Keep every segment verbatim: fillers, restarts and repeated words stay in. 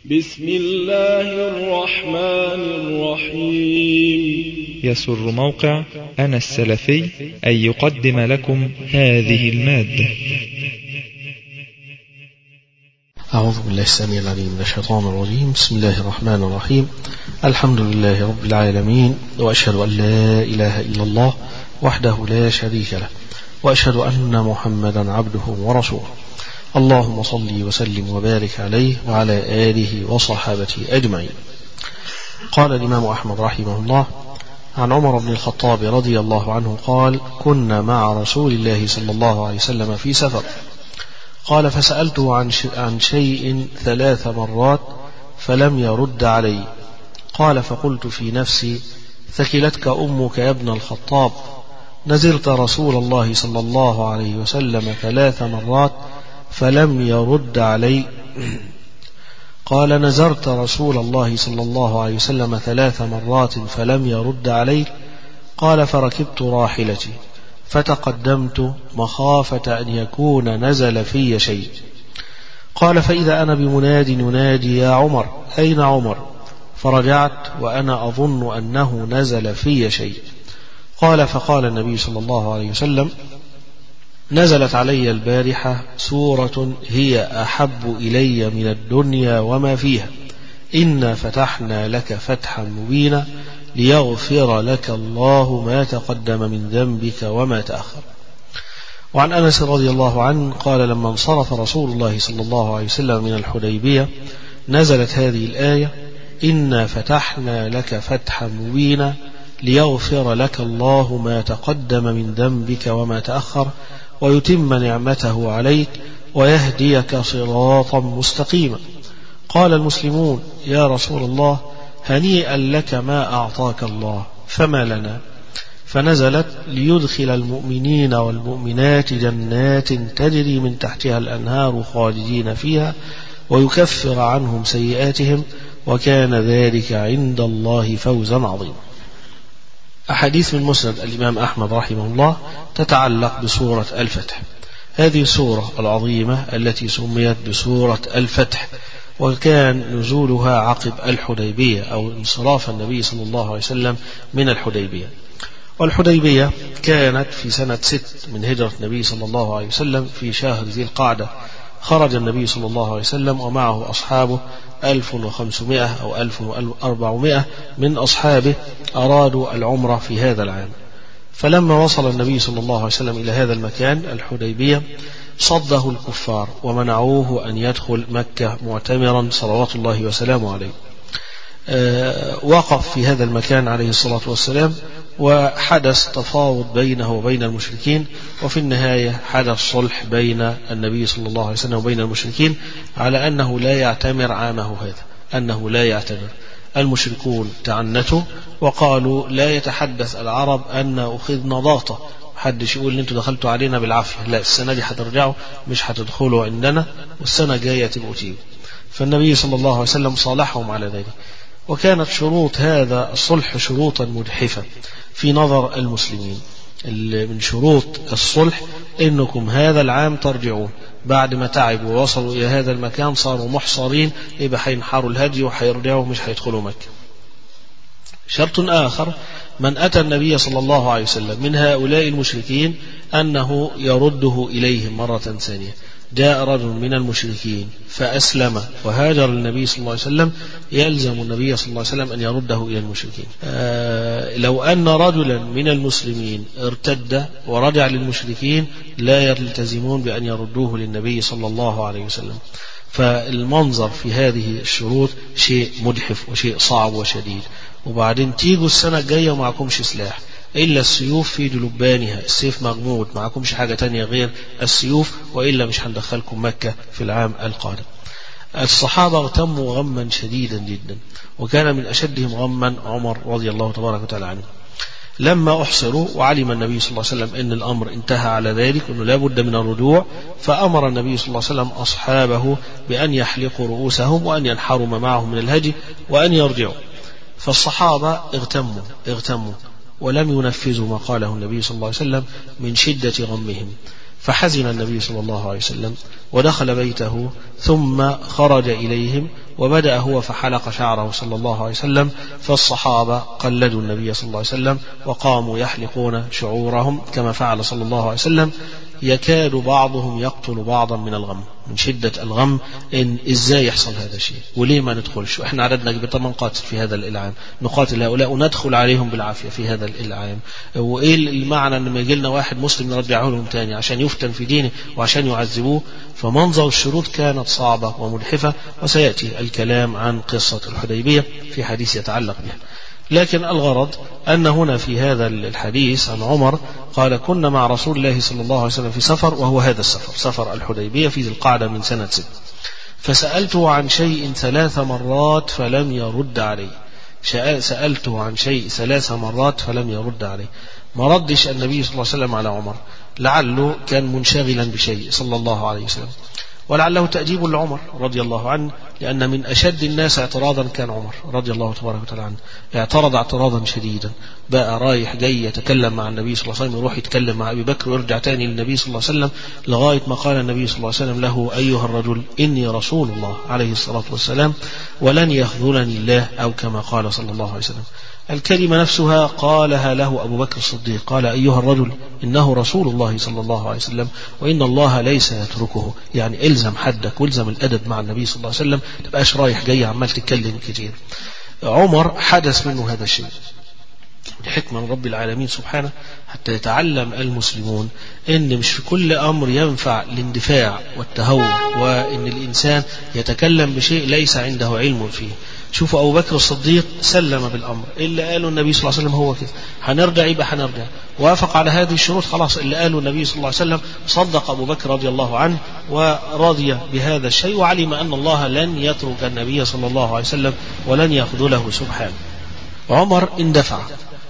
بسم الله الرحمن الرحيم. يسر موقع أنا السلفي أن يقدم لكم هذه المادة. أعوذ بالله السميع العليم من الشيطان الرجيم. بسم الله الرحمن الرحيم. الحمد لله رب العالمين، وأشهد أن لا إله إلا الله وحده لا شريك له، وأشهد أن محمدا عبده ورسوله. اللهم صل وسلم وبارك عليه وعلى آله وصحابته أجمعين. قال الإمام أحمد رحمه الله عن عمر بن الخطاب رضي الله عنه قال: كنا مع رسول الله صلى الله عليه وسلم في سفر، قال: فسألته عن عن شيء ثلاث مرات فلم يرد علي. قال: فقلت في نفسي: ثكلتك أمك يا ابن الخطاب، نزلت رسول الله صلى الله عليه وسلم ثلاث مرات فلم يرد علي. قال: نزرت رسول الله صلى الله عليه وسلم ثلاث مرات فلم يرد علي. قال: فركبت راحلتي فتقدمت مخافة أن يكون نزل في شيء. قال: فإذا أنا بمناد ينادي: يا عمر، أين عمر؟ فرجعت وأنا أظن أنه نزل في شيء. قال: فقال النبي صلى الله عليه وسلم: نزلت علي البارحة سورة هي أحب إلي من الدنيا وما فيها، إنا فتحنا لك فتحا مبينا ليغفر لك الله ما تقدم من ذنبك وما تأخر. وعن أنس رضي الله عنه قال: لما انصرف رسول الله صلى الله عليه وسلم من الحديبية نزلت هذه الآية: إنا فتحنا لك فتحا مبينا ليغفر لك الله ما تقدم من ذنبك وما تأخر ويتم نعمته عليك ويهديك صراطا مستقيما. قال المسلمون: يا رسول الله، هنيئا لك ما أعطاك الله، فما لنا؟ فنزلت: ليدخل المؤمنين والمؤمنات جنات تجري من تحتها الأنهار خالدين فيها ويكفر عنهم سيئاتهم وكان ذلك عند الله فوزا عظيما. أحاديث من مسند الإمام أحمد رحمه الله تتعلق بسورة الفتح. هذه السورة العظيمة التي سميت بسورة الفتح، وكان نزولها عقب الحديبية أو انصراف النبي صلى الله عليه وسلم من الحديبية. والحديبية كانت في سنة ست من هجرة النبي صلى الله عليه وسلم في شهر ذي القعدة. خرج النبي صلى الله عليه وسلم ومعه أصحابه ألف وخمسمائة أو ألف وأربعمائة من أصحابه أرادوا العمرة في هذا العام. فلما وصل النبي صلى الله عليه وسلم إلى هذا المكان الحديبية صده الكفار ومنعوه أن يدخل مكة معتمرا صلوات الله وسلامه عليه. أه وقف في هذا المكان عليه الصلاة والسلام، وحدث تفاوض بينه وبين المشركين، وفي النهاية حدث صلح بين النبي صلى الله عليه وسلم وبين المشركين على أنه لا يعتمر عامه هذا، أنه لا يعتمر. المشركون تعنتوا وقالوا: لا يتحدث العرب أن أخذنا ضاطة، محدش يقول ان انتوا دخلتوا علينا بالعافية، لا، السنة دي هترجعوا، مش هتدخلوا عندنا، والسنة جاية تبقوا تيجوا. فالنبي صلى الله عليه وسلم صالحهم على ذلك. وكانت شروط هذا الصلح شروطا مجحفة في نظر المسلمين. من شروط الصلح إنكم هذا العام ترجعون، بعد ما تعبوا ووصلوا إلى هذا المكان صاروا محصرين، يبقى هينحروا الهدي وهيرجعوا، مش هيدخلوا مكة. شرط آخر: من أتى النبي صلى الله عليه وسلم من هؤلاء المشركين أنه يرده إليهم مرة ثانية. جاء رجل من المشركين فأسلم وهاجر النبي صلى الله عليه وسلم، يلزم النبي صلى الله عليه وسلم أن يرده إلى المشركين. آه لو أن رجلا من المسلمين ارتد ورجع للمشركين لا يلتزمون بأن يردوه للنبي صلى الله عليه وسلم. فالمنظر في هذه الشروط شيء مجحف وشيء صعب وشديد. وبعدين تيجوا السنة الجاية ومعكمش سلاح إلا السيوف في جلبانها، السيف مغمود، معكمش حاجة تانية غير السيوف، وإلا مش هندخلكم مكة في العام القادم. الصحابة اغتموا غما شديدا جدا، وكان من أشدهم غما عمر رضي الله تبارك وتعالى عنه. لما أحصروا وعلم النبي صلى الله عليه وسلم أن الأمر انتهى على ذلك، أنه لا بد من الرجوع، فأمر النبي صلى الله عليه وسلم أصحابه بأن يحلقوا رؤوسهم وأن ينحروا ما معهم من الهدي وأن يرجعوا. فالصحابة اغتموا اغتموا ولم ينفذوا ما قاله النبي صلى الله عليه وسلم من شدة غمهم. فحزن النبي صلى الله عليه وسلم ودخل بيته ثم خرج إليهم وبدأ هو فحلق شعره صلى الله عليه وسلم، فالصحابة قلدوا النبي صلى الله عليه وسلم وقاموا يحلقون شعورهم كما فعل صلى الله عليه وسلم، يكاد بعضهم يقتل بعضا من الغم، من شدة الغم إن إزاي يحصل هذا الشيء وليه ما ندخلش، وإحنا عددنا بطمان قاتل في هذا الإلعام، نقاتل هؤلاء وندخل عليهم بالعافية في هذا الإلعام، وإيه المعنى أن ما يجي لنا واحد مسلم نرجعه لهم تاني عشان يفتن في دينه وعشان يعذبوه. فمنظر الشروط كانت صعبة وملحفة، وسيأتي الكلام عن قصة الحديبية في حديث يتعلق بها. لكن الغرض أن هنا في هذا الحديث عن عمر قال: كنا مع رسول الله صلى الله عليه وسلم في سفر، وهو هذا السفر سفر الحديبية في ذي القعدة من سنة ست، فسألته عن شيء ثلاث مرات فلم يرد عليه. سألته عن شيء ثلاث مرات فلم يرد عليه، ما ردش النبي صلى الله عليه وسلم على عمر، لعله كان منشغلا بشيء صلى الله عليه وسلم، ولعله تأديب لعمر رضي الله عنه، لأن من أشد الناس اعتراضا كان عمر رضي الله تبارك وتعالى عنه، اعترض اعتراضا شديدا، بقى رايح جاي يتكلم مع النبي صلى الله عليه وسلم، يروح يتكلم مع أبي بكر ويرجع تاني للنبي صلى الله عليه وسلم، لغاية ما قال النبي صلى الله عليه وسلم له: أيها الرجل إني رسول الله عليه الصلاة والسلام ولن يخذلني الله، أو كما قال صلى الله عليه وسلم. الكلمة نفسها قالها له أبو بكر الصديق، قال: أيها الرجل إنه رسول الله صلى الله عليه وسلم وإن الله ليس يتركه، يعني إلزم حدك والزم الأدب مع النبي صلى الله عليه وسلم، تبقاش رايح جاي عمال تتكلم كتير. عمر حدث منه هذا الشيء لحكمة من رب العالمين سبحانه، حتى يتعلم المسلمون إن مش في كل أمر ينفع الاندفاع والتهور، وإن الإنسان يتكلم بشيء ليس عنده علم فيه. شوفوا أبو بكر الصديق سلم بالأمر، اللي قاله النبي صلى الله عليه وسلم هو كده، هنرجع يبقى هنرجع، وافق على هذه الشروط، خلاص اللي قاله النبي صلى الله عليه وسلم صدق أبو بكر رضي الله عنه ورضي بهذا الشيء، وعلم أن الله لن يترك النبي صلى الله عليه وسلم ولن يخذله سبحانه. عمر اندفع،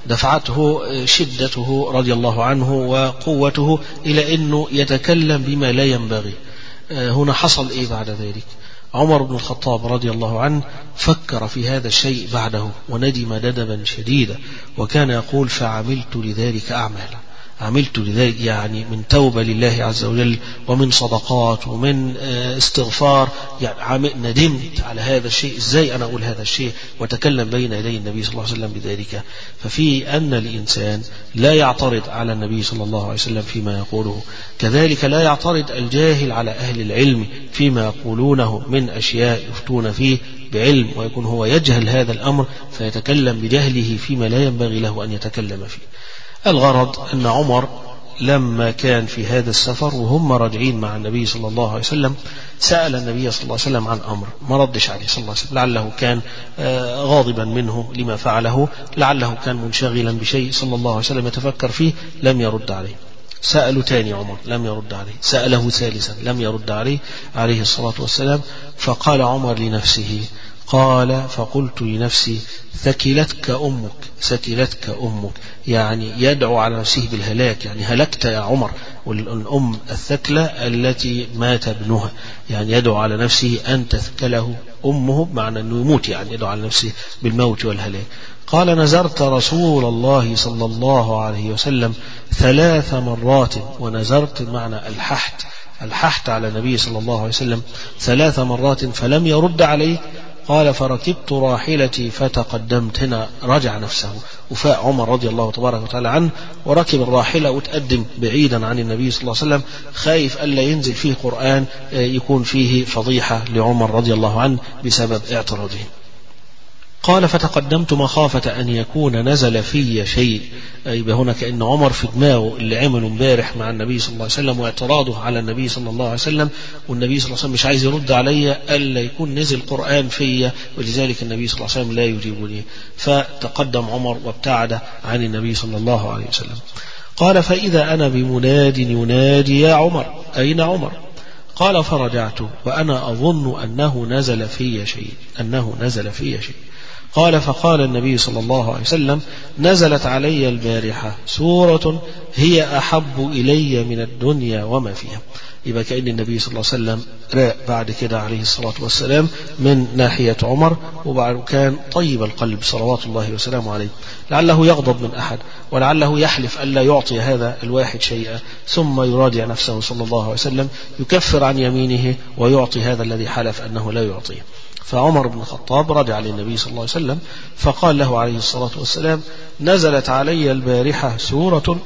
دفعته شدته رضي الله عنه وقوته إلى أنه يتكلم بما لا ينبغي. هنا حصل إيه بعد ذلك؟ عمر بن الخطاب رضي الله عنه فكر في هذا الشيء بعده وندم ندما شديدا، وكان يقول: فعملت لذلك أعمالا، عملت لذلك يعني من توبة لله عز وجل ومن صدقات ومن استغفار، يعني ندمت على هذا الشيء، ازاي أنا أقول هذا الشيء وتكلم بين يدي النبي صلى الله عليه وسلم بذلك. ففي أن الإنسان لا يعترض على النبي صلى الله عليه وسلم فيما يقوله، كذلك لا يعترض الجاهل على أهل العلم فيما يقولونه من أشياء يفتون فيه بعلم، ويكون هو يجهل هذا الأمر فيتكلم بجهله فيما لا ينبغي له أن يتكلم فيه. الغرض أن عمر لما كان في هذا السفر وهم راجعين مع النبي صلى الله عليه وسلم سأل النبي صلى الله عليه وسلم عن أمر، ما ردش عليه صلى الله عليه وسلم، لعله كان غاضبا منه لما فعله، لعله كان منشغلا بشيء صلى الله عليه وسلم يتفكر فيه، لم يرد عليه. سأله تاني عمر لم يرد عليه، سأله ثالثا لم يرد عليه عليه الصلاة والسلام. فقال عمر لنفسه، قال: فقلت لنفسي: ثكلتك أمك، ثكلتك أمك، يعني يدعو على نفسه بالهلاك، يعني هلكت يا عمر. والأم الثكلة التي مات ابنها، يعني يدعو على نفسه أن تثكله أمه، بمعنى أنه يموت، يعني يدعو على نفسه بالموت والهلاك. قال: نزرت رسول الله صلى الله عليه وسلم ثلاث مرات، ونزرت معنى الححت، الححت على النبي صلى الله عليه وسلم ثلاث مرات فلم يرد عليه. قال: فركبت راحلتي فتقدمت. هنا رجع نفسه وفاء عمر رضي الله تبارك وتعالى عنه، وركب الراحلة وتقدم بعيدا عن النبي صلى الله عليه وسلم، خايف ألا ينزل فيه قرآن يكون فيه فضيحة لعمر رضي الله عنه بسبب اعتراضه. قال: فتقدمت مخافة أن يكون نزل في شيء، يبقى هنا كأن عمر في دماغه اللي عمله امبارح مع النبي صلى الله عليه وسلم واعتراضه على النبي صلى الله عليه وسلم، والنبي صلى الله عليه وسلم مش عايز يرد علي ألا يكون نزل قرآن فيا، ولذلك النبي صلى الله عليه وسلم لا يجيبني. فتقدم عمر وابتعد عن النبي صلى الله عليه وسلم. قال: فإذا أنا بمناد ينادي: يا عمر، أين عمر؟ قال: فرجعت وأنا أظن أنه نزل في شيء، أنه نزل في شيء. قال فقال النبي صلى الله عليه وسلم نزلت علي البارحة سورة هي أحب إلي من الدنيا وما فيها. يبقى كأن النبي صلى الله عليه وسلم راء بعد كده عليه الصلاة والسلام من ناحية عمر، وبعد كان طيب القلب صلوات الله وسلامه عليه، لعله يغضب من أحد ولعله يحلف ألا يعطي هذا الواحد شيئا، ثم يراجع نفسه صلى الله عليه وسلم يكفر عن يمينه ويعطي هذا الذي حلف أنه لا يعطيه. فعمر بن الخطاب رجع للنبي صلى الله عليه وسلم فقال له عليه الصلاة والسلام نزلت علي البارحة سورة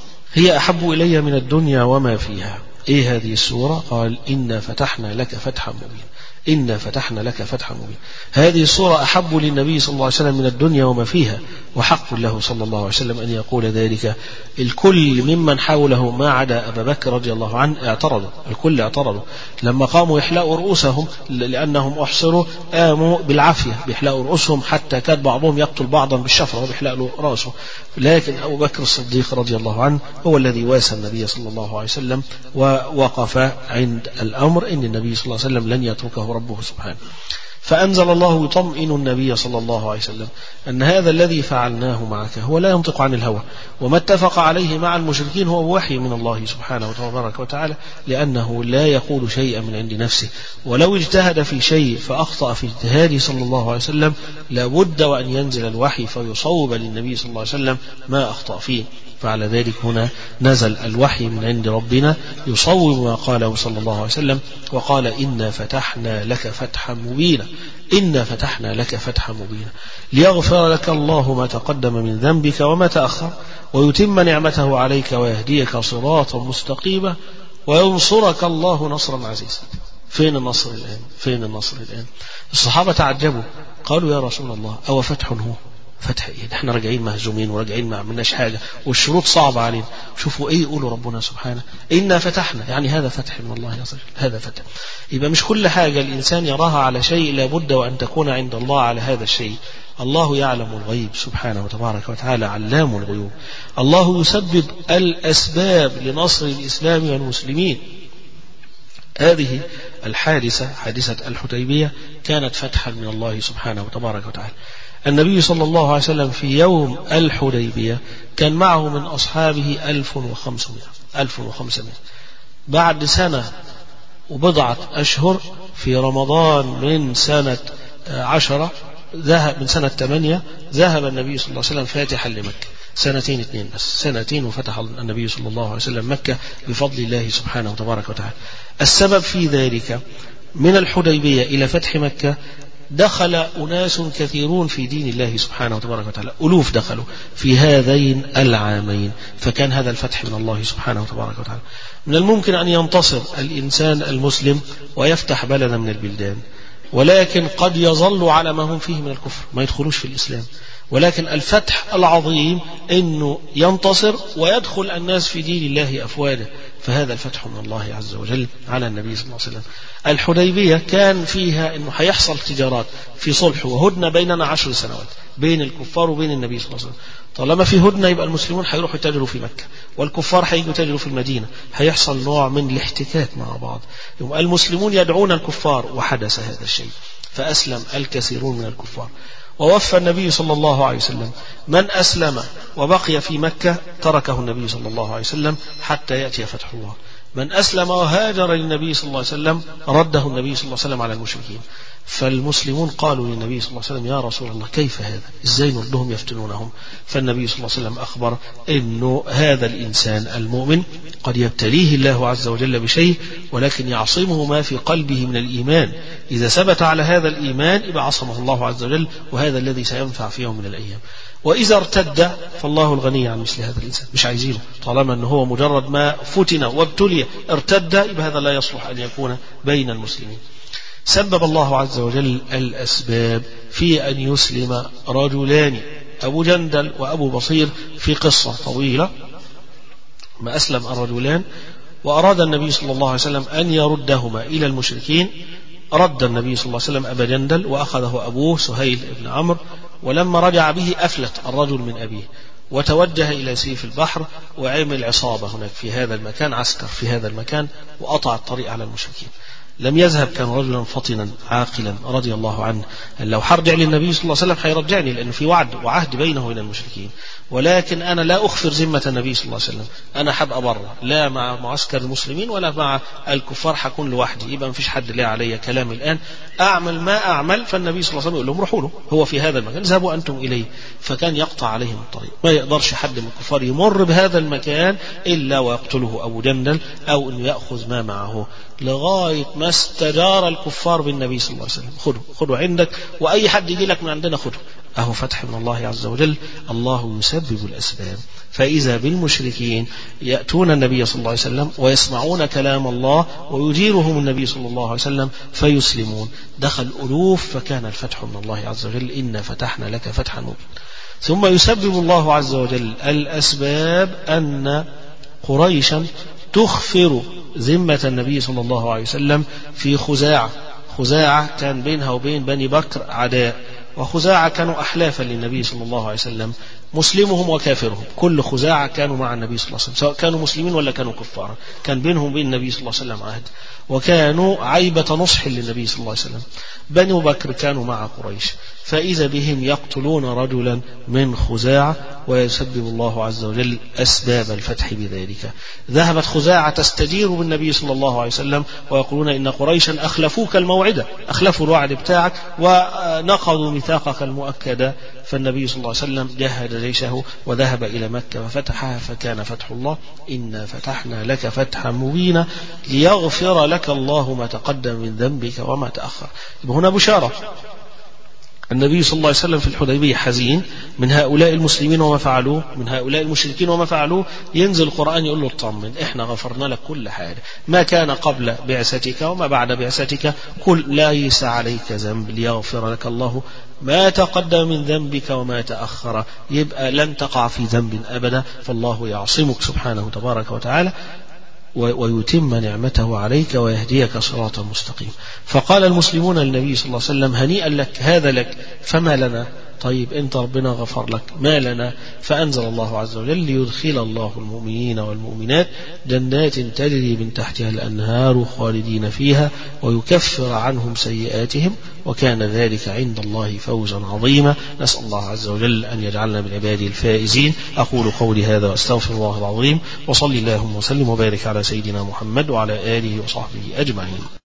هي أحب إلي من الدنيا وما فيها. إيه هذه السورة؟ قال إنا فتحنا لك فتحا مبينا. إنا فتحنا لك فتحا مبينا. هذه السورة أحب للنبي صلى الله عليه وسلم من الدنيا وما فيها، وحق له صلى الله عليه وسلم أن يقول ذلك. الكل ممن حوله ما عدا أبا بكر رضي الله عنه اعترضوا، الكل اعترضوا لما قاموا يحلقوا رؤوسهم لأنهم أحصروا، قاموا بالعافية بيحلقوا رؤوسهم حتى كان بعضهم يقتل بعضا بالشفرة وبيحلق له رأسه، لكن أبو بكر الصديق رضي الله عنه هو الذي واسى النبي صلى الله عليه وسلم ووقف عند الأمر إن النبي صلى الله عليه وسلم لن يتركه ربه سبحانه. فأنزل الله يطمئن النبي صلى الله عليه وسلم أن هذا الذي فعلناه معك هو لا ينطق عن الهوى، وما اتفق عليه مع المشركين هو وحي من الله سبحانه وتبارك وتعالى، لأنه لا يقول شيئا من عند نفسه، ولو اجتهد في شيء فأخطأ في اجتهاده صلى الله عليه وسلم لابد وأن ينزل الوحي فيصوب للنبي صلى الله عليه وسلم ما أخطأ فيه. فعلى ذلك هنا نزل الوحي من عند ربنا يصوب ما قاله صلى الله عليه وسلم، وقال إنا فتحنا لك فتحا مبينا. إنا فتحنا لك فتحا مبينا ليغفر لك الله ما تقدم من ذنبك وما تأخر ويتم نعمته عليك ويهديك صراطا مستقيما وينصرك الله نصرا عزيزا. فين النصر الآن؟ فين النصر الآن؟ الصحابة تعجبوا قالوا يا رسول الله أو فتح هو؟ فتح ايه؟ احنا راجعين مهزومين وراجعين ما عملناش حاجه والشروط صعبه علينا. شوفوا ايه يقولوا ربنا سبحانه إنا فتحنا، يعني هذا فتح من الله عز وجل، هذا فتح. يبقى مش كل حاجه الانسان يراها على شيء لابد وان تكون عند الله على هذا الشيء. الله يعلم الغيب سبحانه وتبارك وتعالى علام الغيوب. الله يسبب الاسباب لنصر الاسلام والمسلمين. هذه الحادثه حادثه الحديبيه كانت فتحا من الله سبحانه وتبارك وتعالى. النبي صلى الله عليه وسلم في يوم الحديبية كان معه من أصحابه ألف وخمسمائة ألف وخمسمائة. بعد سنة وبضعة أشهر في رمضان من سنة عشرة ذهب من سنة ثمانية ذهب النبي صلى الله عليه وسلم فاتحا لمكة. سنتين اثنين بس، سنتين وفتح النبي صلى الله عليه وسلم مكة بفضل الله سبحانه وتبارك وتعالى. السبب في ذلك من الحديبية إلى فتح مكة دخل أناس كثيرون في دين الله سبحانه وتبارك وتعالى، ألوف دخلوا في هذين العامين، فكان هذا الفتح من الله سبحانه وتبارك وتعالى. من الممكن أن ينتصر الإنسان المسلم ويفتح بلدا من البلدان، ولكن قد يظل على ما هم فيه من الكفر، ما يدخلوش في الإسلام. ولكن الفتح العظيم أنه ينتصر ويدخل الناس في دين الله أفواجا، فهذا الفتح من الله عز وجل على النبي صلى الله عليه وسلم. الحديبية كان فيها أنه هيحصل تجارات في صلح وهدنة بيننا عشر سنوات بين الكفار وبين النبي صلى الله عليه وسلم. طالما في هدنة يبقى المسلمون هيروحوا يتاجروا في مكة والكفار هيجوا يتاجروا في المدينة، هيحصل نوع من الاحتكاك مع بعض. يبقى المسلمون يدعون الكفار، وحدث هذا الشيء فأسلم الكثيرون من الكفار. ووفى النبي صلى الله عليه وسلم من أسلم وبقي في مكة تركه النبي صلى الله عليه وسلم حتى يأتي فتح الله. من أسلم وهاجر للنبي صلى الله عليه وسلم رده النبي صلى الله عليه وسلم على المشركين. فالمسلمون قالوا للنبي صلى الله عليه وسلم يا رسول الله كيف هذا؟ إزاي نردهم يفتنونهم؟ فالنبي صلى الله عليه وسلم أخبر إنه هذا الإنسان المؤمن قد يبتليه الله عز وجل بشيء، ولكن يعصمه ما في قلبه من الإيمان. إذا ثبت على هذا الإيمان يبقى عصمه الله عز وجل، وهذا الذي سينفع في يوم من الأيام. وإذا ارتد فالله الغني عن مثل هذا الإنسان، مش عايزينه. طالما أنه هو مجرد ما فتن وابتلي ارتد يبقى هذا لا يصلح أن يكون بين المسلمين. سبب الله عز وجل الأسباب في أن يسلم رجلان، أبو جندل وأبو بصير، في قصة طويلة. ما أسلم الرجلان وأراد النبي صلى الله عليه وسلم أن يردهما إلى المشركين. رد النبي صلى الله عليه وسلم أبا جندل وأخذه أبوه سهيل بن عمرو، ولما رجع به أفلت الرجل من أبيه وتوجه إلى سيف البحر وعمل عصابة هناك في هذا المكان، عسكر في هذا المكان، وقطع الطريق على المشركين. لم يذهب، كان رجلا فطنا عاقلا رضي الله عنه. لو هرجع للنبي صلى الله عليه وسلم هيرجعني، لأنه في وعد وعهد بينه وبين المشركين، ولكن أنا لا أخفر ذمة النبي صلى الله عليه وسلم، أنا هبقى بره، لا مع معسكر المسلمين ولا مع الكفار، هكون لوحدي، يبقى مفيش حد لا علي كلام الآن، أعمل ما أعمل. فالنبي صلى الله عليه وسلم يقول لهم روحوا له، هو في هذا المكان، اذهبوا أنتم إليه. فكان يقطع عليهم الطريق، ما يقدرش حد من الكفار يمر بهذا المكان إلا ويقتله أبو جندل أو أنه يأخذ ما معه، لغاية ما استجار الكفار بالنبي صلى الله عليه وسلم، خذوا خذوا عندك، وأي حد يجي لك من عندنا خذوا. أهو فتح من الله عز وجل، الله يسبب الأسباب. فإذا بالمشركين يأتون النبي صلى الله عليه وسلم ويسمعون كلام الله ويجيرهم النبي صلى الله عليه وسلم فيسلمون، دخل ألوف، فكان الفتح من الله عز وجل، إنا فتحنا لك فتحا مبينا. ثم يسبب الله عز وجل الأسباب أن قريشا تخفر ذمة النبي صلى الله عليه وسلم في خزاعة. خزاعة كان بينها وبين بني بكر عداء، وخزاعة كانوا أحلافا للنبي صلى الله عليه وسلم، مسلمهم وكافرهم، كل خزاعة كانوا مع النبي صلى الله عليه وسلم، سواء كانوا مسلمين ولا كانوا كفارا، كان بينهم وبين النبي صلى الله عليه وسلم عهد، وكانوا عيبة نصح للنبي صلى الله عليه وسلم. بنو بكر كانوا مع قريش، فإذا بهم يقتلون رجلا من خزاعة، ويسبب الله عز وجل أسباب الفتح بذلك. ذهبت خزاعة تستجير بالنبي صلى الله عليه وسلم ويقولون إن قريشا أخلفوك الموعدة، أخلفوا الوعد بتاعك ونقضوا ميثاقك المؤكد. فالنبي صلى الله عليه وسلم جهز جيشه وذهب إلى مكة ففتحها، فكان فتح الله، إنا فتحنا لك فتحا مبينا ليغفر لك الله ما تقدم من ذنبك وما تأخر. هنا بشارة، النبي صلى الله عليه وسلم في الحديبية حزين من هؤلاء المسلمين وما فعلوه، من هؤلاء المشركين وما فعلوه، ينزل القرآن يقول له اطمن، احنا غفرنا لك كل حاجة، ما كان قبل بعثتك وما بعد بعثتك، قل ليس عليك ذنب ليغفر لك الله ما تقدم من ذنبك وما تأخر، يبقى لن تقع في ذنب أبدا، فالله يعصمك سبحانه تبارك وتعالى ويتم نعمته عليك ويهديك صراطا مستقيما. فقال المسلمون للنبي صلى الله عليه وسلم هنيئا لك، هذا لك، فما لنا؟ طيب انت ربنا غفر لك، ما لنا؟ فأنزل الله عز وجل ليدخل الله المؤمنين والمؤمنات جنات تجري من تحتها الأنهار خالدين فيها ويكفر عنهم سيئاتهم وكان ذلك عند الله فوزا عظيما. نسأل الله عز وجل أن يجعلنا من عباده الفائزين. أقول قولي هذا وأستغفر الله العظيم، وصلي اللهم وسلم وبارك على سيدنا محمد وعلى آله وصحبه أجمعين.